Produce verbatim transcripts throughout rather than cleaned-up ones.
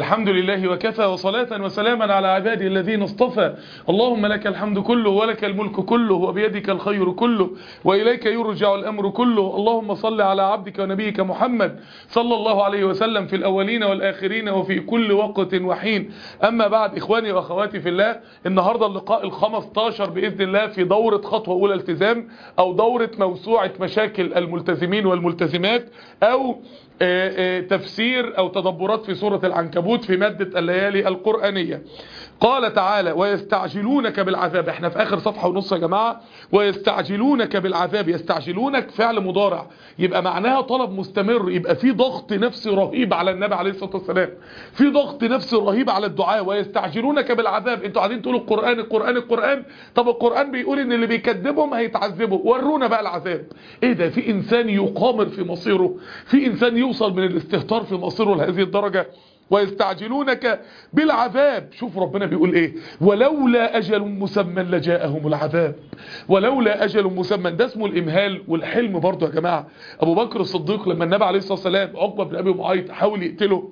الحمد لله وكفى، وصلاة وسلاما على عباده الذين اصطفى. اللهم لك الحمد كله ولك الملك كله وبيدك الخير كله وإليك يرجع الأمر كله. اللهم صل على عبدك ونبيك محمد صلى الله عليه وسلم في الأولين والآخرين وفي كل وقت وحين. أما بعد، إخواني وأخواتي في الله، النهاردة اللقاء الخمستاشر بإذن الله في دورة خطوة أولى التزام، أو دورة موسوعة مشاكل الملتزمين والملتزمات، أو تفسير أو تدبرات في سورة العنكبوت في مادة الليالي القرآنية. قال تعالى: ويستعجلونك بالعذاب. احنا في آخر صفحة ونص يا جماعة. ويستعجلونك بالعذاب، يستعجلونك فعل مضارع، يبقى معناها طلب مستمر، يبقى في ضغط نفسي رهيب على النبي عليه الصلاة والسلام، في ضغط نفسي رهيب على الدعاء. ويستعجلونك بالعذاب، انتوا قاعدين تقولوا القرآن القرآن القرآن، طب القرآن بيقول ان اللي بيكذبهم هيتعذبوا، ورونا بقى العذاب. ايه ده؟ في انسان يقامر في مصيره، في انسان يوصل من الاستهتار في مصيره لهذه الدرجة. ويستعجلونك بالعذاب، شوف ربنا بيقول ايه: ولولا اجل مسمى لجاءهم العذاب. ولولا اجل مسمى، ده اسمه الامهال والحلم برضه يا جماعه. ابو بكر الصديق لما النبي عليه الصلاه والسلام عقبه بن ابي معيط حاول يقتله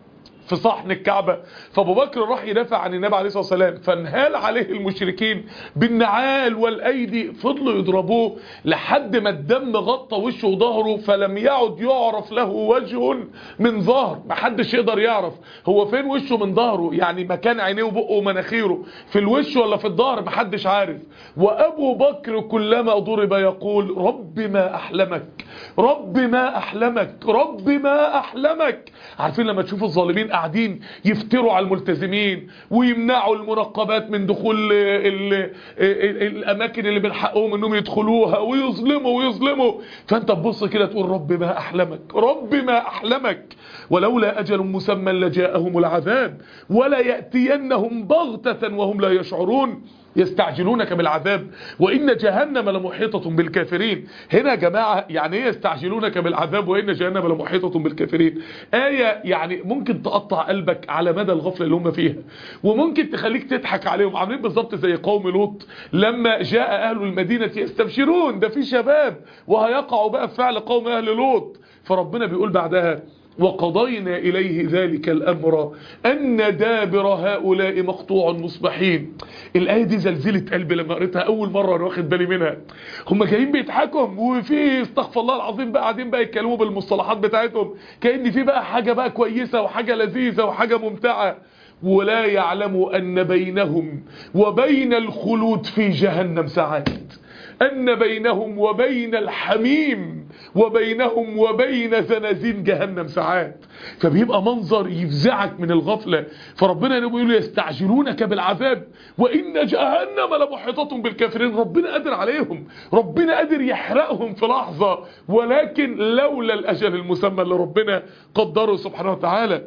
في صحن الكعبة، فابو بكر راح يدافع عن النبي عليه الصلاة والسلام، فانهال عليه المشركين بالنعال والايدي، فضلوا يضربوه لحد ما الدم غطى وشه وظهره، فلم يعد يعرف له وجه من ظهر. محدش يقدر يعرف هو فين وشه من ظهره، يعني مكان عينيه وبقه ومناخيره في الوش ولا في الظهر، محدش عارف. وابو بكر كلما ضرب يقول: رب ما احلمك، رب ما احلمك، رب ما احلمك. عارفين لما تشوفوا الظالمين قاعدين يفتروا على الملتزمين ويمنعوا المنقبات من دخول ال ال الاماكن اللي من حقهم انهم يدخلوها، ويظلموا ويظلموا، فانت تبص كده تقول: رب ما احلمك، رب ما احلمك. ولولا اجل مسمى لجاءهم العذاب ولا ياتينهم بغتة وهم لا يشعرون. يستعجلونك بالعذاب وإن جهنم لمحيطة بالكافرين. هنا يا جماعة يعني ايه يستعجلونك بالعذاب وإن جهنم لمحيطة بالكافرين؟ آية يعني ممكن تقطع قلبك على مدى الغفلة اللي هم فيها، وممكن تخليك تضحك عليهم. عاملين بالظبط زي قوم لوط لما جاء أهل المدينة يستبشرون، ده في شباب وهيقعوا بقى في فعل قوم أهل لوط. فربنا بيقول بعدها: وقضينا إليه ذلك الأمر أن دابر هؤلاء مقطوع مصبحين. الآية دي زلزلت قلبي لما قريتها أول مرة، أنا واخد بالي منها. هم جايين بيضحكوا وفي استغفر الله العظيم بقى قاعدين بقى يتكلموا بالمصطلحات بتاعتهم كأن في بقى حاجة بقى كويسة وحاجة لذيذة وحاجة ممتعة، ولا يعلموا أن بينهم وبين الخلود في جهنم ساعات، أن بينهم وبين الحميم وبينهم وبين زنازين جهنم ساعات. فبيبقى منظر يفزعك من الغفلة. فربنا بيقول: يستعجلونك بالعذاب وإن جهنم لمحيطة بالكافرين. ربنا قادر عليهم، ربنا قادر يحرقهم في لحظة، ولكن لولا الأجل المسمى اللي ربنا قدره سبحانه وتعالى.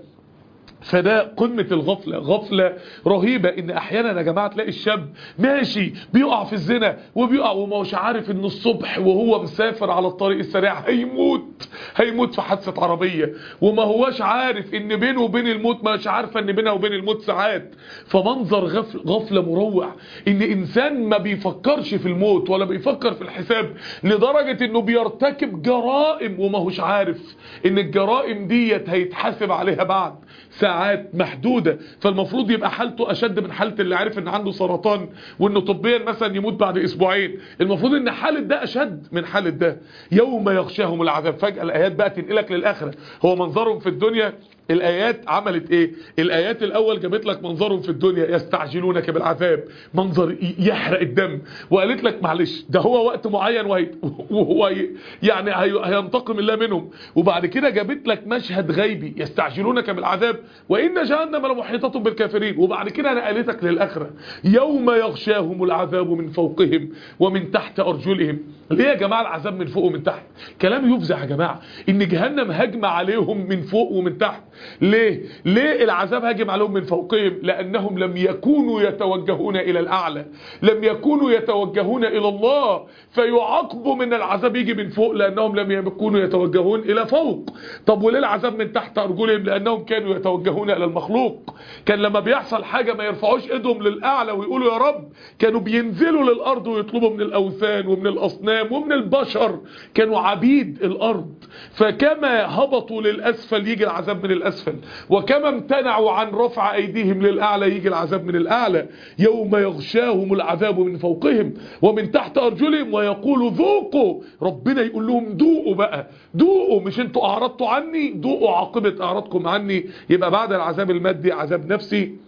فده قمة الغفلة، غفلة رهيبة. ان احيانا يا جماعة تلاقي الشاب ماشي بيقع في الزنا وبيقع وما هوش عارف ان الصبح وهو مسافر على الطريق السريع هيموت، هيموت في حادثة عربية، وما هوش عارف ان بينه وبين الموت، ما هوش عارفة ان بينه وبين الموت ساعات. فمنظر غفل غفلة مروع، ان انسان ما بيفكرش في الموت ولا بيفكر في الحساب، لدرجة انه بيرتكب جرائم وما هوش عارف ان الجرائم ديت هيتحاسب عليها بعد ساعات محدودة. فالمفروض يبقى حالته اشد من حالة اللي عارف ان عنده سرطان وانه طبيا مثلا يموت بعد اسبوعين. المفروض ان حالة ده اشد من حالة ده. يوم يغشاهم العذاب، فجأة الايات بقى تنقلك للاخرة. هو منظرهم في الدنيا، الايات عملت ايه؟ الايات الاول جابت لك منظرهم في الدنيا: يستعجلونك بالعذاب، منظر يحرق الدم، وقالت لك معلش ده هو وقت معين وهو يعني هينتقم الله منهم. وبعد كده جابت لك مشهد غيبي: يستعجلونك بالعذاب وان جهنم لمحيطة بالكافرين. وبعد كده نقلتك للاخره: يوم يغشاهم العذاب من فوقهم ومن تحت ارجلهم. ليه يا جماعه العذاب من فوق ومن تحت؟ كلام يفزع يا جماعه، ان جهنم هجم عليهم من فوق ومن تحت. ليه؟ ليه العذاب هاجم عليهم من فوقهم؟ لأنهم لم يكونوا يتوجهون إلى الأعلى، لم يكونوا يتوجهون إلى الله، فيعاقبوا من العذاب يجي من فوق لأنهم لم يكونوا يتوجهون إلى فوق. طب وليه العذاب من تحت أرجلهم؟ لأنهم كانوا يتوجهون إلى المخلوق. كان لما بيحصل حاجة ما يرفعوش إيدهم للأعلى ويقولوا يا رب، كانوا بينزلوا للأرض ويطلبوا من الأوثان ومن الأصنام الدوام ومن البشر كانوا عبيد الارض. فكما هبطوا للاسفل يجي العذاب من الاسفل، وكما امتنعوا عن رفع ايديهم للاعلى يجي العذاب من الاعلى. يوم يغشاهم العذاب من فوقهم ومن تحت ارجلهم ويقول ذوقوا، ربنا يقول لهم دوقوا بقى، دوقوا، مش انتوا اعرضتوا عني، دوقوا عاقبة اعراضكم عني. يبقى بعد العذاب المادي عذاب نفسي.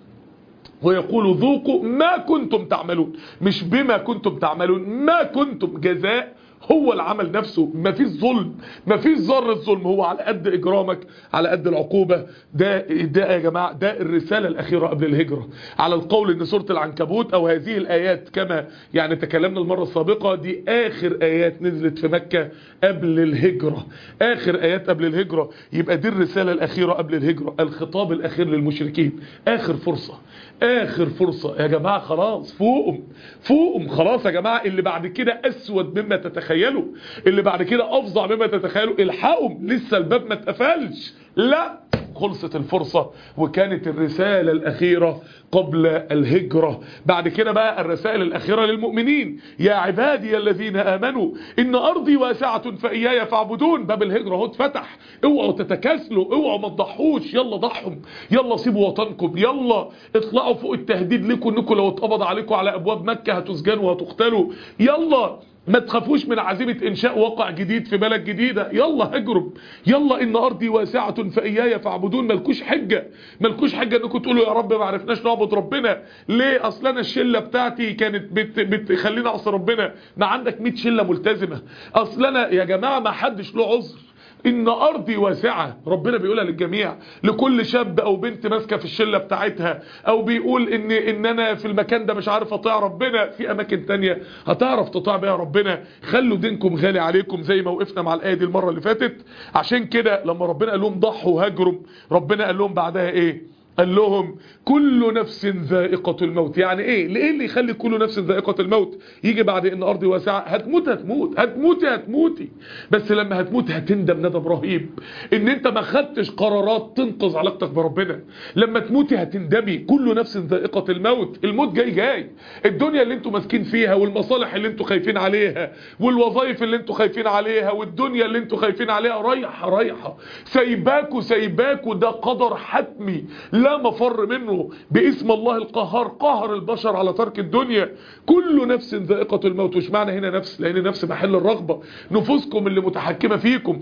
ويقول ذوقوا ما كنتم تعملون، مش بما كنتم تعملون، ما كنتم، جزاء هو العمل نفسه، ما فيش ظلم، ما فيش ذره ظلم، هو على قد اجرامك على قد العقوبه. ده ده يا جماعه ده الرساله الاخيره قبل الهجره، على القول ان سوره العنكبوت او هذه الايات كما يعني تكلمنا المره السابقه دي اخر ايات نزلت في مكه قبل الهجره، اخر ايات قبل الهجره. يبقى دي الرساله الاخيره قبل الهجره، الخطاب الاخير للمشركين، اخر فرصه، اخر فرصه يا جماعه، خلاص فوقهم فوقهم خلاص يا جماعه. اللي بعد كده اسود مما تتخيلوا، اللي بعد كده افظع مما تتخيلوا، الحقهم لسه الباب ما اتقفلش، لا خلصت الفرصة. وكانت الرسالة الأخيرة قبل الهجرة. بعد كده بقى الرسائل الأخيرة للمؤمنين، يا عبادي الذين آمنوا إن أرضي واسعة فإياي فاعبدون. باب الهجرة هو اتفتح، اوعوا تتكاسلوا، اوعوا ما تضحوش، يلا ضحوا، يلا سيبوا وطنكم، يلا اطلعوا فوق التهديد لكم انكم لو اتقبض عليكم على أبواب مكة هتسجنوا وهتقتلوا، يلا ما تخافوش من عزيمة انشاء واقع جديد في بلد جديدة، يلا هجرب، يلا ان ارضي واسعة فاياي فاعبدون. ملكوش حجة، ملكوش حجة انكم تقولوا يا رب ما عرفناش نعبد ربنا ليه، اصل انا الشلة بتاعتي كانت بت بتخليني اعصي ربنا. ما عندك مية شلة ملتزمة، اصل انا يا جماعة ما حدش له عذر، ان ارضي واسعة ربنا بيقولها للجميع، لكل شاب او بنت ماسكه في الشله بتاعتها، او بيقول ان ان انا في المكان ده مش عارف اطيع ربنا، في اماكن تانية هتعرف تطيع بيها ربنا. خلوا دينكم غالي عليكم زي ما وقفنا مع الايه دي المره اللي فاتت. عشان كده لما ربنا قال لهم ضحوا وهاجروا، ربنا قال لهم بعدها ايه؟ قال لهم كل نفس ذائقة الموت. يعني ايه؟ ليه اللي يخلي كل نفس ذائقة الموت يجي بعد ان ارضي واسعة؟ هتموت هتموت هتموتي هتموتي، بس لما هتموت هتندم ندم رهيب ان انت ما خدتش قرارات تنقذ علاقتك بربنا. لما تموتي هتندمي. كل نفس ذائقة الموت، الموت جاي جاي. الدنيا اللي انتوا ماسكين فيها والمصالح اللي انتوا خايفين عليها والوظائف اللي انتوا خايفين عليها والدنيا اللي انتوا خايفين عليها رايحة رايحة سايباكوا سايباكوا، ده قدر حتمي لا مفر منه. باسم الله القهار قهر البشر على ترك الدنيا. كل نفس ذائقة الموت. وش معنى هنا نفس؟ لان نفس محل الرغبة، نفوسكم اللي متحكمة فيكم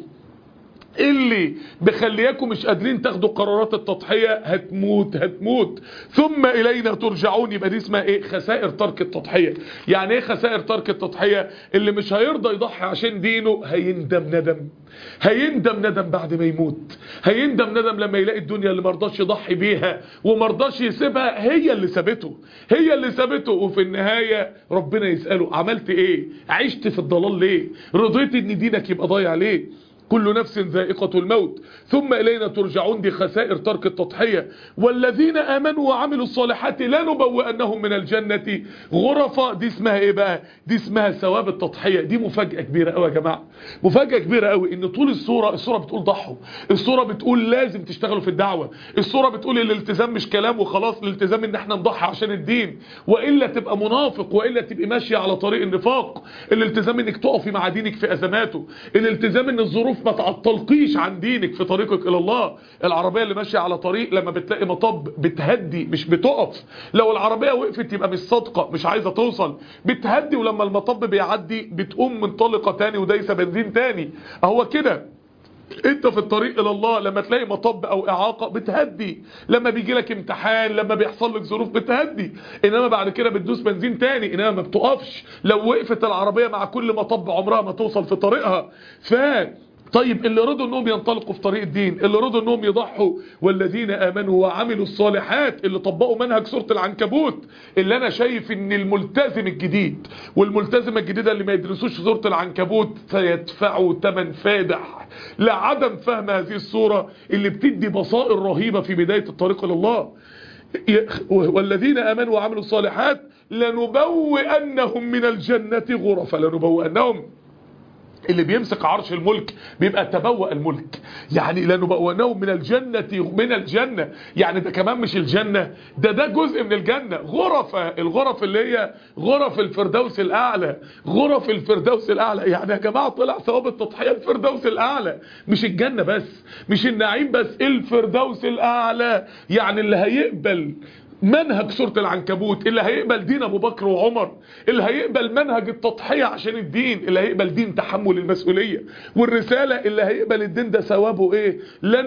اللي بخلياكم مش قادرين تاخدوا قرارات التضحية هتموت هتموت ثم إلينا ترجعون. يبقى دي اسمها ايه؟ خسائر ترك التضحية. يعني ايه خسائر ترك التضحية؟ اللي مش هيرضى يضحي عشان دينه هيندم ندم، هيندم ندم بعد ما يموت، هيندم ندم لما يلاقي الدنيا اللي مرضاش يضحي بيها ومرضاش يسيبها هي اللي سابته، هي اللي سابته. وفي النهاية ربنا يسأله عملت ايه؟ عشت في الضلال ليه؟ رضيت ان دينك يبقى ضايع ليه؟ كل نفس ذائقة الموت ثم إلينا ترجعون. دي خسائر ترك التضحية. والذين آمنوا وعملوا الصالحات لنبوئنهم من الجنة غرفا. دي اسمها ايه بقى؟ دي اسمها ثواب التضحية. دي مفاجأة كبيرة قوي يا جماعة، مفاجأة كبيرة قوي ان طول السورة السورة بتقول ضحوا، السورة بتقول لازم تشتغلوا في الدعوة، السورة بتقول الالتزام مش كلام وخلاص، الالتزام ان احنا نضحي عشان الدين، وإلا تبقى منافق، وإلا تبقى ماشية على طريق النفاق. الالتزام انك تقفي مع دينك في أزماته، الالتزام ان الظروف ما تعطلقيش عن دينك في طريقك الى الله. العربية اللي ماشية على طريق لما بتلاقي مطب بتهدي مش بتقف. لو العربية وقفت يبقى مش صادقة، مش عايزة توصل، بتهدي، ولما المطب بيعدي بتقوم منطلقة تاني ودايسة بنزين تاني. اهو كده انت في الطريق الى الله لما تلاقي مطب او اعاقة بتهدي، لما بيجي لك امتحان، لما بيحصل لك ظروف بتهدي، انما بعد كده بتدوس بنزين تاني، انما ما بتقفش. لو وقفت العربية مع كل مطب عمرها ما توصل في طريقها. ف طيب اللي رضوا انهم ينطلقوا في طريق الدين، اللي رضوا انهم يضحوا، والذين امنوا وعملوا الصالحات، اللي طبقوا منهج سورة العنكبوت. اللي انا شايف ان الملتزم الجديد والملتزمة الجديدة اللي ما يدرسوش سورة العنكبوت سيدفعوا ثمن فادح لعدم فهم هذه السورة اللي بتدي بصائر رهيبة في بداية الطريق الى الله. والذين امنوا وعملوا الصالحات لنبوئنهم من الجنة غرفا. لنبوئنهم اللي بيمسك عرش الملك بيبقى تبوأ الملك، يعني لنبوأنهم من الجنة من الجنة، يعني ده كمان مش الجنة، ده ده جزء من الجنة، غرفة، الغرف اللي هي غرف الفردوس الأعلى، غرف الفردوس الأعلى. يعني يا جماعة طلع ثواب التضحية الفردوس الأعلى، مش الجنة بس، مش النعيم بس، الفردوس الأعلى. يعني اللي هيقبل منهج سورة العنكبوت، اللي هيقبل دين ابو بكر وعمر، اللي هيقبل منهج التضحية عشان الدين، اللي هيقبل دين تحمل المسؤولية والرسالة، اللي هيقبل الدين ده ثوابه ايه؟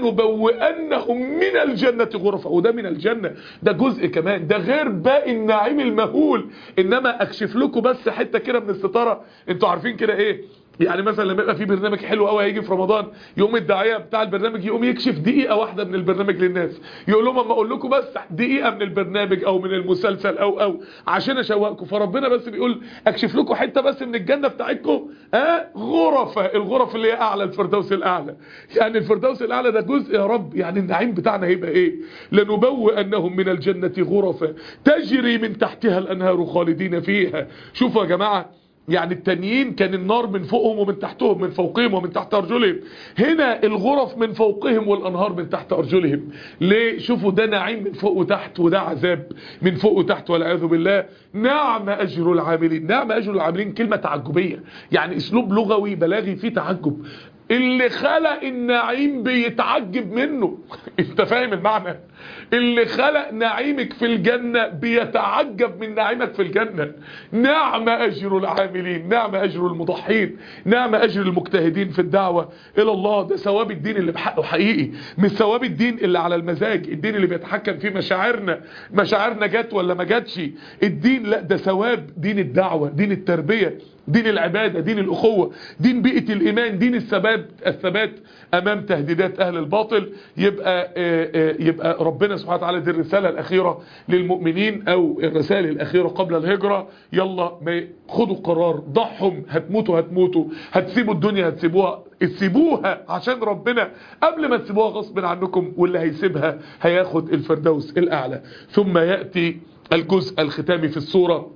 لنبوئنهم من الجنة غرفة. وده من الجنة ده جزء كمان، ده غير باقي النعيم المهول. انما اكشف لكم بس حتة كده من الستارة. انتوا عارفين كده ايه؟ يعني مثلا لما يبقى في برنامج حلو قوي هيجي في رمضان، يقوم الداعيه بتاع البرنامج يقوم يكشف دقيقه واحده من البرنامج للناس، يقول لهم اما اقول لكم بس دقيقه من البرنامج او من المسلسل او او عشان اشوقكم. فربنا بس بيقول اكشف لكم حته بس من الجنه بتاعتكم، ها غرفه، الغرف اللي هي اعلى، الفردوس الاعلى. يعني الفردوس الاعلى ده جزء يا رب، يعني النعيم بتاعنا هيبقى ايه؟ لنبوئنهم من الجنه غرفه تجري من تحتها الانهار خالدين فيها. شوفوا يا جماعه، يعني التانيين كان النار من فوقهم ومن تحتهم، من فوقهم ومن تحت أرجلهم، هنا الغرف من فوقهم والأنهار من تحت أرجلهم. ليه؟ شوفوا ده نعيم من فوق وتحت، وده عذاب من فوق وتحت والعياذ بالله. نعم أجر العاملين، نعم أجر العاملين كلمة تعجبية، يعني أسلوب لغوي بلاغي فيه تعجب. اللي خلق النعيم بيتعجب منه انت فاهم المعنى؟ اللي خلق نعيمك في الجنة بيتعجب من نعيمك في الجنة. نعم أجر العاملين، نعم أجر المضحين، نعم أجر المجتهدين في الدعوة إلى الله. ده ثواب الدين اللي بحقه حقيقي، مش ثواب الدين اللي على المزاج، الدين اللي بيتحكم فيه مشاعرنا، مشاعرنا جت ولا ما جاتش. الدين لا، ده ثواب دين الدعوة، دين التربية، دين العبادة، دين الأخوة، دين بيئة الإيمان، دين الثبات، الثبات أمام تهديدات أهل الباطل. يبقى يبقى ربنا سبحانه وتعالى دي الرسالة الأخيرة للمؤمنين، أو الرسائل الأخيرة قبل الهجرة. يلا ما خدوا قرار، ضحوا، هتموتوا هتموتوا، هتسيبوا الدنيا هتسيبوها، تسيبوها عشان ربنا قبل ما تسيبوها غصب عنكم، واللي هيسيبها هياخد الفردوس الأعلى. ثم يأتي الجزء الختامي في السورة،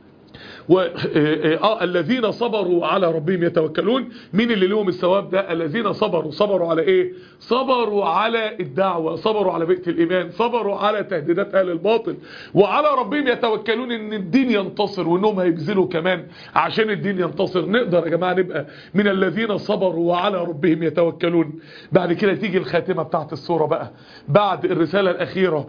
و اه الذين صبروا على ربهم يتوكلون. مين اللي لهم الثواب ده؟ الذين صبروا. صبروا على ايه؟ صبروا على الدعوة، صبروا على بيئة الإيمان، صبروا على تهديدات أهل الباطل، وعلى ربهم يتوكلون ان الدين ينتصر، وانهم هيبذلوا كمان عشان الدين ينتصر. نقدر يا جماعة نبقى من الذين صبروا وعلى ربهم يتوكلون. بعد كده تيجي الخاتمة بتاعت السورة بقى، بعد الرسالة الأخيرة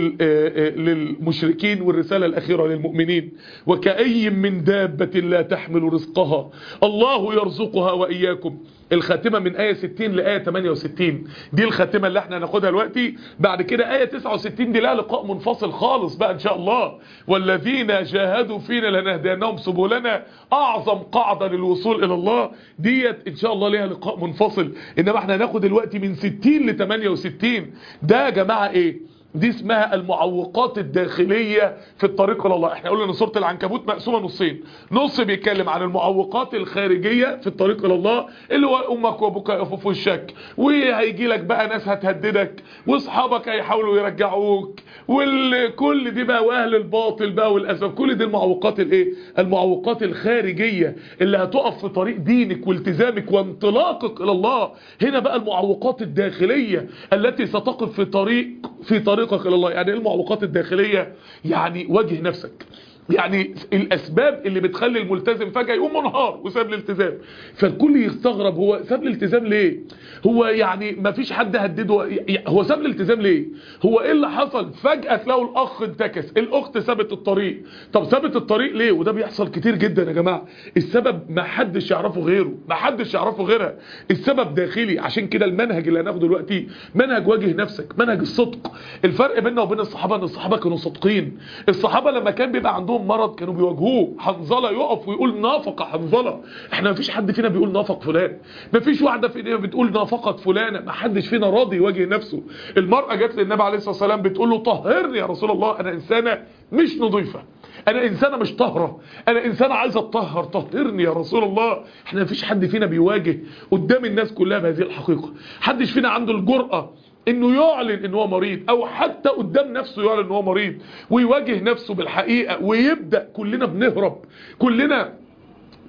للمشركين والرسالة الأخيرة للمؤمنين. وكأي من دابة لا تحمل رزقها الله يرزقها وإياكم. الخاتمة من آية ستين لآية ثمانية وستين، دي الخاتمة اللي احنا هناخدها دلوقتي. بعد كده آية تسعة وستين دي لها لقاء منفصل خالص بقى إن شاء الله. والذين جاهدوا فينا لنهدينهم سبلنا، أعظم قاعدة للوصول إلى الله ديت إن شاء الله لها لقاء منفصل. إنما احنا هناخد دلوقتي من ستين ل ثمانية وستين. ده يا جماعة إيه؟ دي اسمها المعوقات الداخلية في الطريق الى الله. احنا قلنا ان سورة العنكبوت مقسومة نصين، نص بيتكلم عن المعوقات الخارجية في الطريق الى الله، اللي هو امك وابوك يقفوا في وشك، وهيجي لك بقى ناس هتهددك، واصحابك هيحاولوا يرجعوك، وكل دي بقى واهل الباطل بقى والاسباب. كل دي المعوقات الايه؟ المعوقات الخارجية اللي هتقف في طريق دينك والتزامك وانطلاقك الى الله. هنا بقى المعوقات الداخلية التي ستقف في طريق في طريق الى الله. يعني ايه المعوقات الداخلية؟ يعني واجه نفسك، يعني الاسباب اللي بتخلي الملتزم فجأة يقوم منهار وساب الالتزام. فالكل يستغرب، هو ساب الالتزام ليه؟ هو يعني ما فيش حد هدده، هو ساب الالتزام ليه؟ هو ايه اللي حصل؟ فجأة تلاقوا الاخ انتكس، الاخت سابت الطريق. طب سابت الطريق ليه؟ وده بيحصل كتير جدا يا جماعة. السبب ما حدش يعرفه غيره، ما حدش يعرفه غيرها، السبب داخلي. عشان كده المنهج اللي هناخده دلوقتي منهج واجه نفسك، منهج الصدق. الفرق بيننا وبين الصحابة ان الصحابة كانوا صادقين. الصحابة لما كان بيبقى عندهم مرض كانوا بيواجهوه. حنظلة يقف ويقول نافق حنظلة. احنا مفيش حد فينا بيقول نافق فلان، مفيش واحدة فينا بتقول نافقت فلانة، ما حدش فينا راضي يواجه نفسه. المرأة جت للنبي عليه الصلاة والسلام بتقول له طهرني يا رسول الله، انا انسانة مش نظيفة، انا انسانة مش طاهرة، انا انسانة عايزة اتطهر، طهرني يا رسول الله. احنا مفيش حد فينا بيواجه قدام الناس كلها بهذه الحقيقة. حدش فينا عنده الجرأة انه يعلن ان هو مريض، او حتى قدام نفسه يعلن ان هو مريض ويواجه نفسه بالحقيقة ويبدأ. كلنا بنهرب، كلنا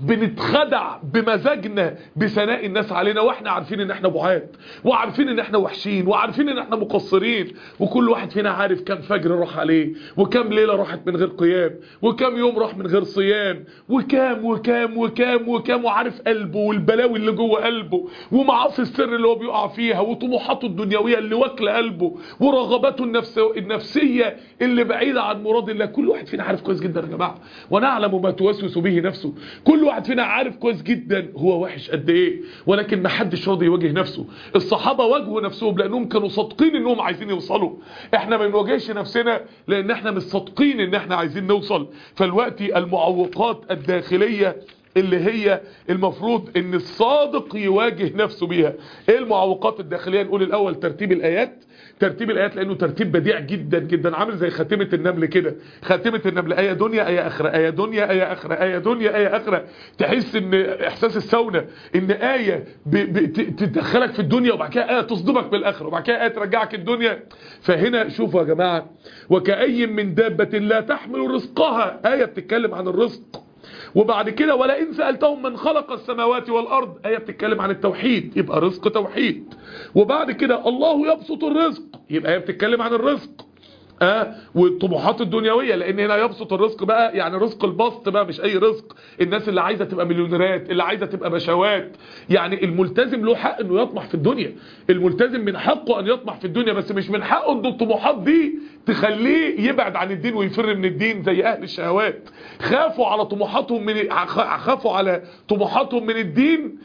بنتخدع بمزاجنا بثناء الناس علينا، واحنا عارفين ان احنا بعاد، وعارفين ان احنا وحشين، وعارفين ان احنا مقصرين. وكل واحد فينا عارف كم فجر راح عليه، وكم ليلة راحت من غير قيام، وكم يوم راح من غير صيام، وكام وكام وكام وكام، وعارف قلبه والبلاوي اللي جوه قلبه، ومعاصي السر اللي هو بيقع فيها، وطموحاته الدنيوية اللي واكله قلبه، ورغباته النفسية اللي بعيدة عن مراد الله. كل واحد فينا عارف كويس جدا يا جماعة، ونعلم ما توسوس به نفسه. كل واحد فينا عارف كويس جدا هو وحش قد ايه، ولكن ما حدش راضي يواجه نفسه. الصحابة واجهوا نفسهم لانهم كانوا صادقين انهم عايزين يوصلوا. احنا ما بنواجهش نفسنا لان احنا مش صادقين ان احنا عايزين نوصل. فالوقت المعوقات الداخلية اللي هي المفروض ان الصادق يواجه نفسه بيها. ايه المعوقات الداخلية؟ نقول الاول ترتيب الايات. ترتيب الايات لانه ترتيب بديع جدا جدا، عامل زي خاتمة النمل كده. خاتمة النمل ايه دنيا ايه اخرة، ايه دنيا ايه اخرة، ايه دنيا ايه اخرة. تحس ان احساس السونة ان ايه تدخلك في الدنيا، وبعد كده ايه تصدمك بالاخرة، وبعد كده ايه ترجعك الدنيا. فهنا شوفوا يا جماعة، وكأي من دابة لا تحمل رزقها، ايه بتتكلم عن الرزق. وبعد كده ولئن سألتهم من خلق السماوات والأرض، آية بتتكلم عن التوحيد، يبقى رزق توحيد. وبعد كده الله يبسط الرزق، يبقى آية بتتكلم عن الرزق. اه والطموحات الدنيويه، لان هنا يبسط الرزق بقى يعني رزق البسط بقى، مش اي رزق. الناس اللي عايزه تبقى مليونيرات، اللي عايزه تبقى بشوات. يعني الملتزم له حق انه يطمح في الدنيا، الملتزم من حقه ان يطمح في الدنيا، بس مش من حقه ان الطموحات دي تخليه يبعد عن الدين ويفر من الدين زي اهل الشهوات. خافوا على طموحاتهم من خافوا على طموحاتهم من الدين،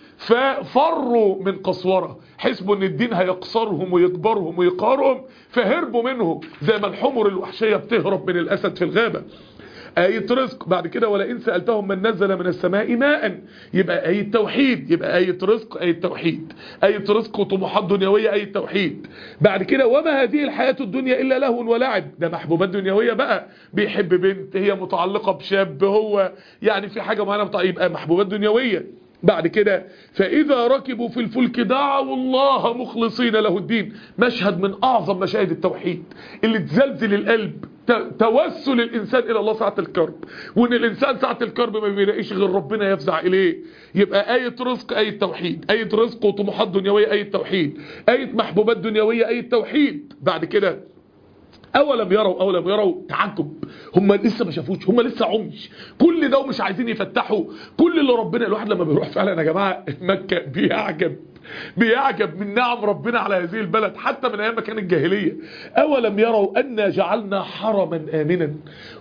ففروا من قسوره، حسبوا ان الدين هيقصرهم ويكبرهم ويقارهم، فهربوا منه زي ما الحمر الوحشية بتهرب من الأسد في الغابة. آية رزق. بعد كده ولئن سألتهم من نزل من السماء ماء، يبقى آية توحيد، يبقى آية رزق آية توحيد. آية رزق وطموحات دنيوية آية توحيد. بعد كده وما هذه الحياة الدنيا إلا لهو ولعب، ده محبوبات دنيوية بقى، بيحب بنت هي متعلقة بشاب هو يعني في حاجة معينة، يبقى محبوبات دنيوية. بعد كده فإذا ركبوا في الفلك دعوا الله مخلصين له الدين. مشهد من أعظم مشاهد التوحيد اللي تزلزل القلب، توسل الإنسان إلى الله ساعة الكرب، وإن الإنسان ساعة الكرب ما بيلاقيش غير ربنا يفزع إليه. يبقى آية رزق آية توحيد، آية رزق وطموحات دنيوية آية توحيد، آية محبوبات دنيوية آية توحيد. بعد كده أولم يروا أولم يروا تعجب، هم لسه ما شافوش، هم لسه عمش، كل ده ومش عايزين يفتحوا. كل اللي ربنا، الواحد لما بيروح فعلا يا جماعة مكة بيعجب بيعجب من نعم ربنا على هذه البلد حتى من ايام ما كانت الجاهليه. اولم يروا انا جعلنا حرما امنا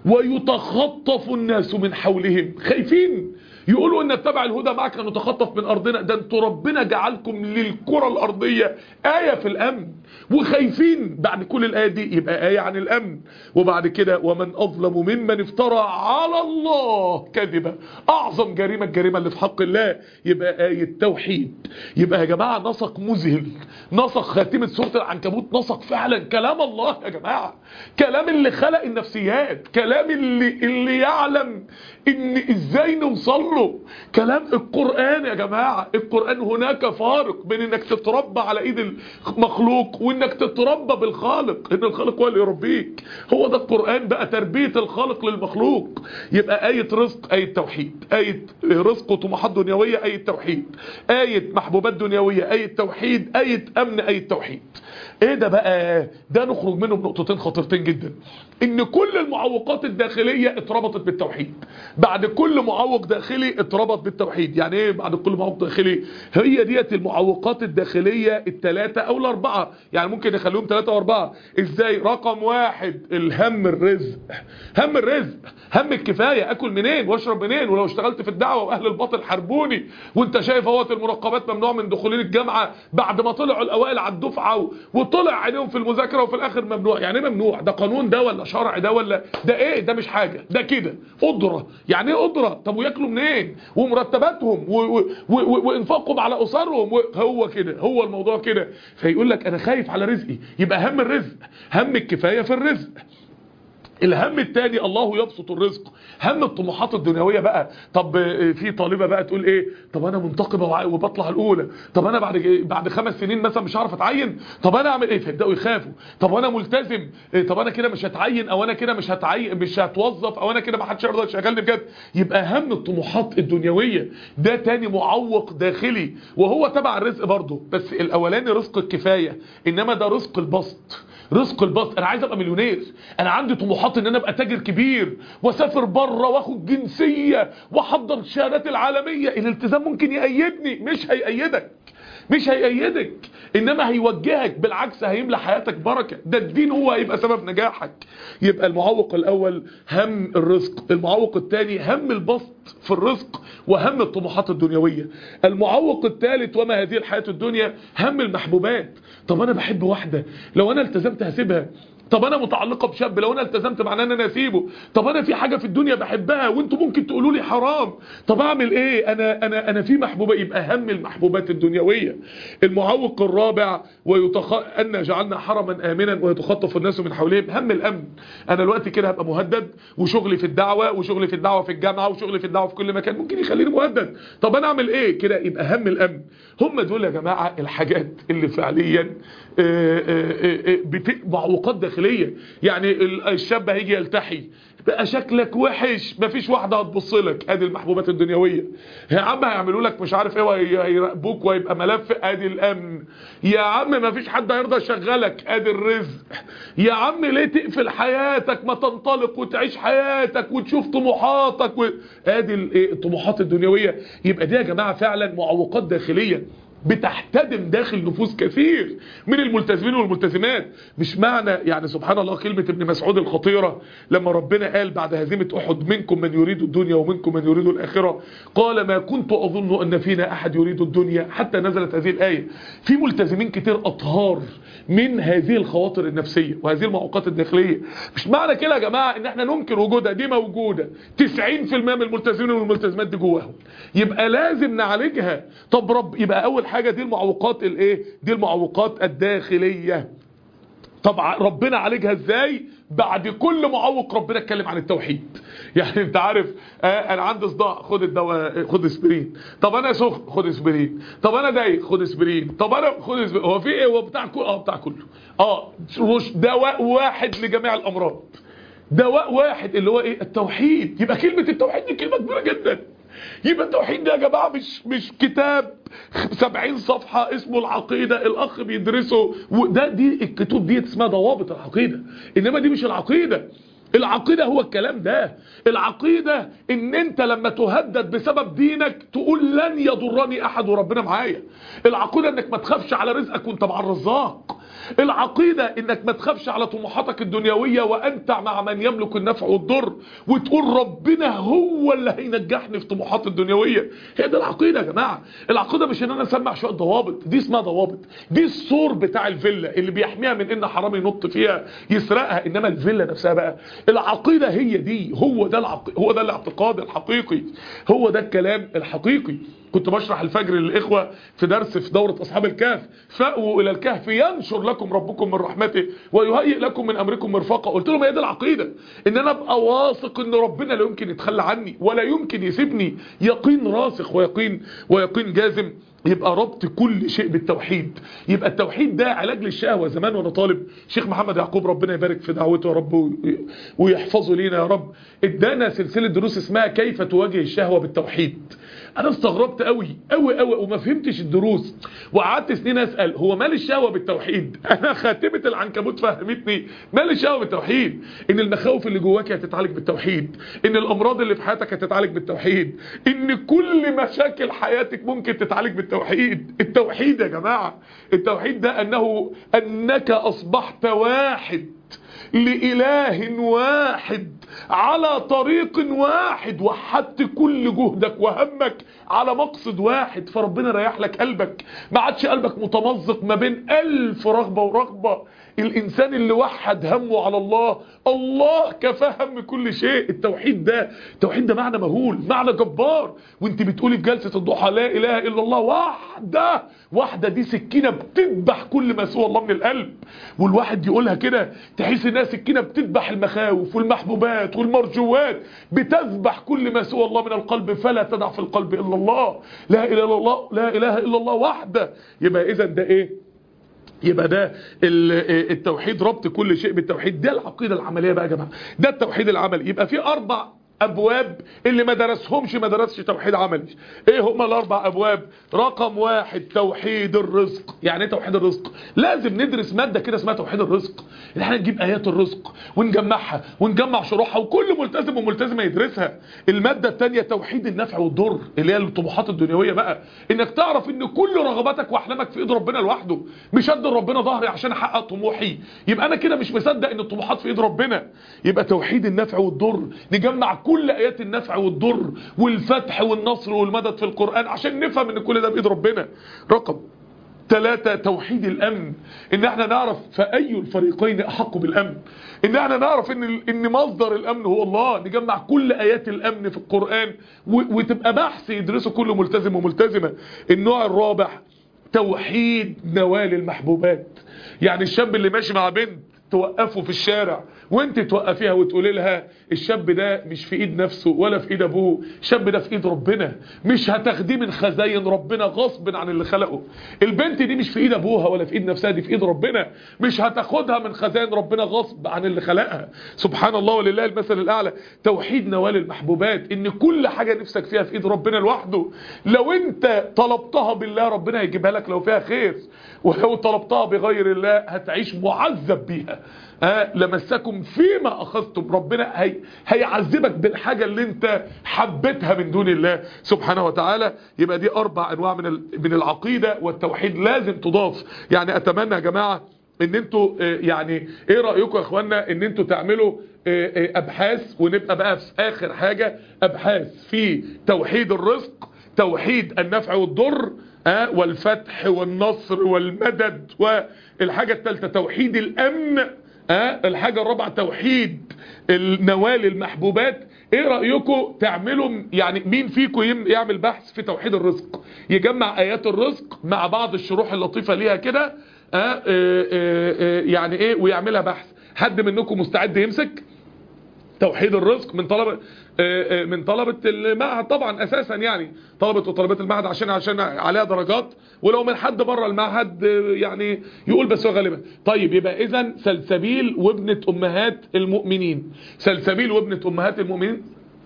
ويتخطف الناس من حولهم، خايفين يقولوا ان اتبع الهدى معك نتخطف من ارضنا. ده انتوا ربنا جعلكم للكره الارضيه ايه في الامن، وخايفين بعد كل الايه دي، يبقى ايه عن الامن. وبعد كده ومن اظلم ممن افترى على الله كذبا، اعظم جريمه الجريمه اللي في حق الله، يبقى ايه توحيد. يبقى يا جماعه نسق مذهل، نسق خاتمه سوره العنكبوت، نسق فعلا كلام الله يا جماعه، كلام اللي خلق النفسيات، كلام اللي اللي يعلم ان ازاي نوصل له، كلام القرآن يا جماعة. القرآن هناك فارق بين انك تتربى على ايد المخلوق وانك تتربى بالخالق، ان الخالق هو اللي يربيك. هو ده القرآن بقى، تربية الخالق للمخلوق. يبقى آية رزق آية توحيد، آية رزق وطموحات دنيوية آية توحيد، آية محبوبات دنيوية آية توحيد، آية امن آية توحيد. ايه ده بقى؟ ده نخرج منه بنقطتين خطيرتين جدا، ان كل المعوقات الداخلية اتربطت بالتوحيد. بعد كل معوق داخلي اتربط بالتوحيد. يعني ايه بعد كل معوق داخلي؟ هي ديت المعوقات الداخلية الثلاثة او الاربعة، يعني ممكن نخليهم ثلاثة واربعة. ازاي؟ رقم واحد الهم الرزق، هم الرزق، هم الكفاية، اكل منين واشرب منين، ولو اشتغلت في الدعوة واهل الباطل حاربوني، وانت شايف اهوت المراقبات ممنوع من دخولين الجامعة بعد ما طلعوا الاوائل على الدفعة وطلع عليهم في المذاكرة وفي الاخر ممنوع. يعني ايه ممنوع؟ ده قانون ده ولا شرع ده ولا ده ايه؟ ده مش حاجة، ده كده قدرة. يعني ايه قدرة؟ طب وياكلوا منين ومرتباتهم وانفاقهم على اسرهم، هو كده، هو الموضوع كده. فيقول لك انا خايف على رزقي، يبقى هم الرزق، هم الكفاية في الرزق. الهم التاني الله يبسط الرزق، هم الطموحات الدنيويه بقى. طب في طالبه بقى تقول ايه، طب انا منتقبه وبطلع الاولى، طب انا بعد بعد خمس سنين مثلا مش هعرف اتعين، طب انا اعمل ايه؟ فيبداوا يخافوا، طب انا ملتزم، طب انا كده مش هتعين، او انا كده مش هتعين مش هتوظف، او انا كده ما حدش يرضى يشغلني بجد. يبقى هم الطموحات الدنيويه ده تاني معوق داخلي، وهو تبع الرزق برضه، بس الاولاني رزق الكفايه، انما ده رزق البسط. رزق البسط، انا عايز ابقى مليونير، انا عندي طموحات ان انا ابقى تاجر كبير واسافر بره واخد جنسيه واحضر الشهادات العالميه. الالتزام ممكن يأيدني، مش هيأيدك، مش هيأيدك، انما هيوجهك، بالعكس هيملى حياتك بركه. ده الدين هو هيبقى سبب نجاحك. يبقى المعوق الاول هم الرزق، المعوق الثاني هم البسط في الرزق وهم الطموحات الدنيويه. المعوق الثالث وما هذه الحياه الدنيا، هم المحبوبات. طب انا بحب واحده، لو انا التزمت هسيبها. طب انا متعلقه بشاب، لو انا التزمت معناه ان انا اسيبه. طب انا في حاجه في الدنيا بحبها وانتوا ممكن تقولوا لي حرام، طب اعمل ايه؟ انا انا انا في محبوبه. يبقى هم المحبوبات الدنيويه. المعوق الرابع ويتخ... ان جعلنا حرما امنا ويتخطف الناس من حولهم، هم الامن. انا دلوقتي كده هبقى مهدد، وشغلي في الدعوه، وشغلي في الدعوه في الجامعه، وشغلي في الدعوه في كل مكان ممكن يخليني مهدد. طب انا اعمل ايه كده؟ يبقى هم الامن. هم دول يا جماعه الحاجات اللي فعليا معوقات داخليه. يعني الشاب هيجي يلتحي بقى شكلك وحش، مفيش واحده هتبص لك، ادي المحبوبات الدنيويه. يا عم هيعملوا لك مش عارف ايه، هيراقبوك ويبقى ملف، ادي الامن. يا عم مفيش حد هيرضى يشغلك، ادي الرزق. يا عم ليه تقفل حياتك، ما تنطلق وتعيش حياتك وتشوف طموحاتك و... ادي الطموحات الدنيويه. يبقى دي يا جماعه فعلا معوقات داخليه بتحتدم داخل نفوس كثير من الملتزمين والملتزمات. مش معنى يعني سبحان الله كلمة ابن مسعود الخطيرة لما ربنا قال بعد هزيمة أحد منكم من يريد الدنيا ومنكم من يريد الآخرة، قال ما كنت أظن أن فينا أحد يريد الدنيا حتى نزلت هذه الآية. في ملتزمين كتير أطهار من هذه الخواطر النفسية وهذه المعوقات الداخلية. مش معنى كده يا جماعة ان احنا ننكر وجودها، دي موجودة. تسعين في المية من الملتزمين والملتزمات دي جواهم، يبقى لازم نعالجها. طب رب، يبقى اول حاجة دي المعوقات الايه؟ دي المعوقات الداخلية. طبعا ربنا عالجها ازاي؟ بعد كل معوق ربنا اتكلم عن التوحيد. يعني انت عارف، آه انا عندي صداع، خد الدواء، خد اسبرين. طب انا سخن، خد اسبرين. طب انا ضايق، خد اسبرين. طب انا خد اسبرين. هو في ايه؟ هو بتاع كله؟ اه بتاع كله. اه مش دواء واحد لجميع الامراض، دواء واحد اللي هو ايه؟ التوحيد. يبقى كلمة التوحيد دي كلمة كبيرة جدا. يبقى التوحيد ده يا جماعة مش مش كتاب سبعين صفحة اسمه العقيدة الأخ بيدرسه، وده دي الكتب دي اسمها ضوابط العقيدة، إنما دي مش العقيدة. العقيدة هو الكلام ده. العقيدة ان انت لما تهدد بسبب دينك تقول لن يضرني احد وربنا معايا. العقيدة انك ما تخافش على رزقك وانت مع الرزاق. العقيدة انك ما تخافش على طموحاتك الدنيوية وانت مع من يملك النفع والضر، وتقول ربنا هو اللي هينجحني في طموحاتي الدنيوية. هي دي العقيدة يا جماعة. العقيدة مش ان انا اسمع شوية ضوابط، دي اسمها ضوابط، دي السور بتاع الفيلا اللي بيحميها من ان حرامي ينط فيها يسرقها، انما الفيلا نفسها بقى العقيدة هي دي. هو ده العقيدة، هو ده الاعتقاد الحقيقي، هو ده الكلام الحقيقي. كنت بشرح الفجر للإخوة في درس في دورة أصحاب الكهف، فأووا إلى الكهف ينشر لكم ربكم من رحمته ويهيئ لكم من أمركم مرفقا. قلت لهم هي دي العقيدة، إن أنا أبقى واثق إن ربنا لا يمكن يتخلى عني ولا يمكن يسيبني، يقين راسخ ويقين ويقين جازم. يبقى ربط كل شيء بالتوحيد. يبقى التوحيد ده علاج للشهوة. زمان وانا طالب شيخ محمد يعقوب ربنا يبارك في دعوته يا رب ويحفظه لينا يا رب، ادانا سلسلة دروس اسمها كيف تواجه الشهوة بالتوحيد. انا استغربت قوي قوي قوي وما فهمتش الدروس، وقعدت سنين اسال هو مال الشهوة بالتوحيد؟ انا خاتمة العنكبوت فهمتني مال الشهوة بالتوحيد، ان المخاوف اللي جواك هتتعالج بالتوحيد، ان الامراض اللي في حياتك هتتعالج بالتوحيد، ان كل مشاكل حياتك ممكن تتعالج بالتوحيد. التوحيد يا جماعة، التوحيد ده انه انك اصبحت واحد لإله واحد على طريق واحد، وحدت كل جهدك وهمك على مقصد واحد، فربنا ريح لك قلبك، ما عادش قلبك متمزق ما بين ألف رغبة ورغبة. الانسان اللي وحد همه على الله الله كفاه هم كل شيء. التوحيد ده التوحيد ده معنى مهول، معنى جبار. وانت بتقولي في جلسة الضحى لا اله الا الله واحدة واحدة، دي سكينة بتذبح كل ما سوى الله من القلب. والواحد يقولها كده تحس انها سكينة بتذبح المخاوف والمحبوبات والمرجوات، بتذبح كل ما سوى الله من القلب. فلا تدع في القلب الا الله، لا اله الا الله، لا اله الا الله واحدة. يبقى اذا ده ايه؟ يبقى ده التوحيد، ربط كل شيء بالتوحيد. ده العقيدة العملية بقى يا جماعة، ده التوحيد العملي. يبقى في اربع ابواب، اللي ما درسهمش ما درسش توحيد عملي. ايه هما الاربع ابواب؟ رقم واحد توحيد الرزق. يعني ايه توحيد الرزق؟ لازم ندرس مادة كده اسمها توحيد الرزق، ان احنا نجيب ايات الرزق ونجمعها ونجمع شروحها، وكل ملتزم وملتزمه يدرسها. المادة الثانية توحيد النفع والضر، اللي هي الطموحات الدنيوية بقى، انك تعرف ان كل رغباتك واحلامك في ايد ربنا لوحده. مش ادي ربنا ظهري عشان احقق طموحي، يبقى انا كده مش مصدق ان الطموحات في ايد ربنا. يبقى توحيد النفع والضر، نجمع كل ايات النفع والضر والفتح والنصر والمدد في القرآن عشان نفهم ان كل ده بايد ربنا. رقم ثلاثة توحيد الامن، ان احنا نعرف فاي الفريقين احق بالامن، ان احنا نعرف ان ان مصدر الامن هو الله. نجمع كل ايات الامن في القرآن وتبقى بحث يدرسه كل ملتزم وملتزمة. النوع الرابع توحيد نوال المحبوبات، يعني الشاب اللي ماشي مع بنت توقفه في الشارع وانت توقفيها وتقولي لها الشاب ده مش في ايد نفسه ولا في ايد ابوه، الشاب ده في ايد ربنا، مش هتاخديه من خزاين ربنا غصب عن اللي خلقه. البنت دي مش في ايد ابوها ولا في ايد نفسها، دي في ايد ربنا، مش هتاخدها من خزاين ربنا غصب عن اللي خلقها. سبحان الله ولله المثل الاعلى. توحيد نوال المحبوبات، ان كل حاجة نفسك فيها في ايد ربنا لوحده. لو انت طلبتها بالله ربنا هيجيبها لك لو فيها خير، ولو طلبتها بغير الله هتعيش معذب بيها. آه لمسكم فيما اخذتم، ربنا هي هيعذبك بالحاجة اللي انت حبيتها من دون الله سبحانه وتعالى. يبقى دي اربع انواع من من العقيدة والتوحيد لازم تضاف. يعني اتمنى يا جماعة ان انتوا آه يعني ايه رأيكم يا اخوانا ان انتوا تعملوا آه آه ابحاث، ونبقى بقى في اخر حاجة ابحاث في توحيد الرزق، توحيد النفع والضر، آه والفتح والنصر والمدد، والحاجة الثالثة توحيد الامن، آه الحاجة الرابعة توحيد النوال المحبوبات. ايه رأيكم تعملوا يعني مين فيكم يعمل بحث في توحيد الرزق، يجمع ايات الرزق مع بعض الشروح اللطيفة ليها كده، آه آه آه يعني ايه، ويعملها بحث. حد منكم مستعد يمسك توحيد الرزق من طلبة من طلبة المعهد طبعا اساسا، يعني طلبة وطلبات المعهد عشان عشان عليها درجات، ولو من حد بره المعهد يعني يقول بس هو غالبا. طيب يبقى اذا سلسبيل وابنة امهات المؤمنين، سلسبيل وابنة امهات المؤمنين،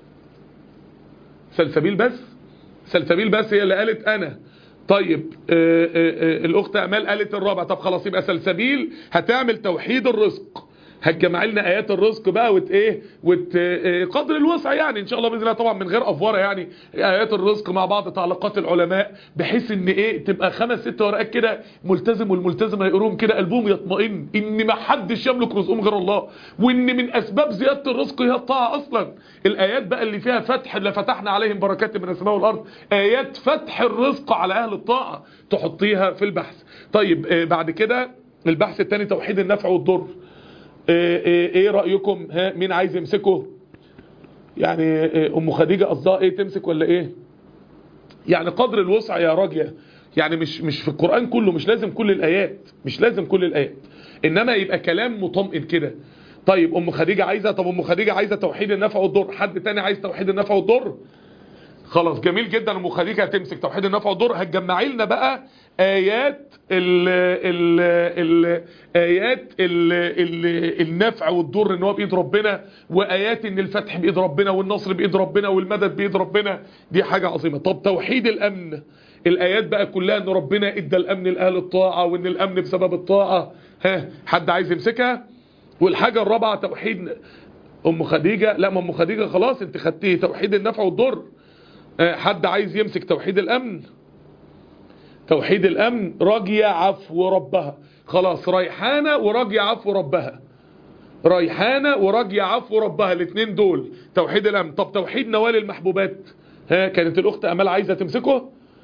سلسبيل بس، سلسبيل بس هي اللي قالت انا. طيب آآ آآ الاخت امال قالت الرابع. طب خلاص يبقى سلسبيل هتعمل توحيد الرزق، هتجمع لنا ايات الرزق بقى وت ايه وت قدر الوسع يعني ان شاء الله باذن الله، طبعا من غير افوره، يعني ايات الرزق مع بعض تعليقات العلماء، بحيث ان ايه تبقى خمس ست ورقات كده ملتزم والملتزمه يقروهم كده قلبهم يطمئن ان ما حدش يملك رزقهم غير الله، وان من اسباب زياده الرزق هي الطاعه اصلا. الايات بقى اللي فيها فتح، اللي فتحنا عليهم بركات من السماء والارض، ايات فتح الرزق على اهل الطاعه تحطيها في البحث. طيب بعد كده البحث الثاني توحيد النفع والضر. ايه, إيه, ايه رأيكم؟ ها مين عايز يمسكه؟ يعني إيه ام خديجة قصدها ايه تمسك ولا ايه؟ يعني قدر الوسع يا راجية، يعني مش مش في القرآن كله، مش لازم كل الايات، مش لازم كل الايات، انما يبقى كلام مطمئن كده. طيب ام خديجة عايزة، طب ام خديجة عايزة توحيد النفع والضر، حد تاني عايز توحيد النفع والضر؟ خلاص جميل جدا، ام خديجة هتمسك توحيد النفع والضر. هتجمعي لنا بقى ايات ال ال ال ايات ال ال النفع والضر ان هو بايد ربنا، وايات ان الفتح بايد ربنا والنصر بايد ربنا والمدد بايد ربنا، دي حاجة عظيمة. طب توحيد الامن، الايات بقى كلها ان ربنا ادى الامن لاهل الطاعة، وان الامن بسبب الطاعة. ها حد عايز يمسكها؟ والحاجة الرابعة توحيد ام خديجة، لا ما ام خديجة خلاص انت خدتيه توحيد النفع والضر. حد عايز يمسك توحيد الامن؟ توحيد الامن راجية عفو ربها، خلاص ريحانة وراجية عفو ربها، ريحانة وراجية عفو ربها الاثنين دول توحيد الامن. طب توحيد نوال المحبوبات، ها كانت الاخت امال عايزة تمسكه؟